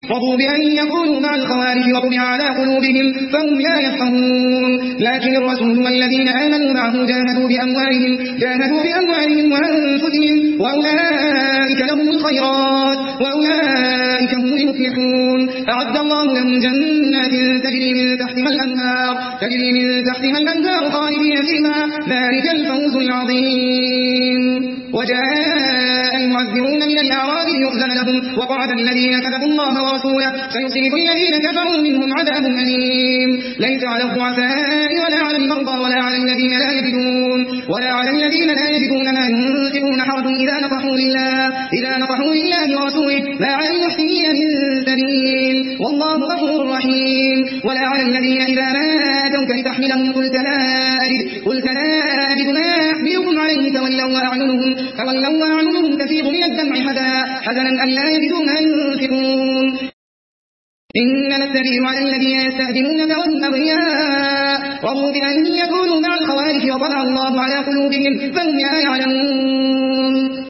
رضوا بأن يكونوا مع الخوارج وطبع على قلوبهم فهم لا يفقهون لكن الرسول والذين آمنوا معه جاهدوا بأموالهم وأنفسهم وأولئك لهم الخيرات وأولئك هم المفلحون أعد الله لهم جنات تجري من تحتها الأنهار خالدين فيها ذلك الفوز العظيم وجاء المعذرون من الأعراب ليؤذن لهم وقعد الذين كذبوا الله ورسوله سيصيب الذين كفروا منهم عذاب أليم ليس على الضعفاء ولا على المرضى ولا على الذين لا يجدون ما ينفقون حرج إذا نصحوا لله ورسوله ما على المحسنين من سبيل والله غفور رحيم ولا على الذين إذا ما آتوك لتحملهم قلت لا أجد ما أحملكم عليه تولوا وأعينهم تفيض من الدمع حزنا أن لا يجدوا ما ينفقون إنما السبيل على الذين يستأذنونك وهم أغنياء رضوا بأن يكونوا مع الخوارج وطبع الله على قلوبهم فهم لا يعلمون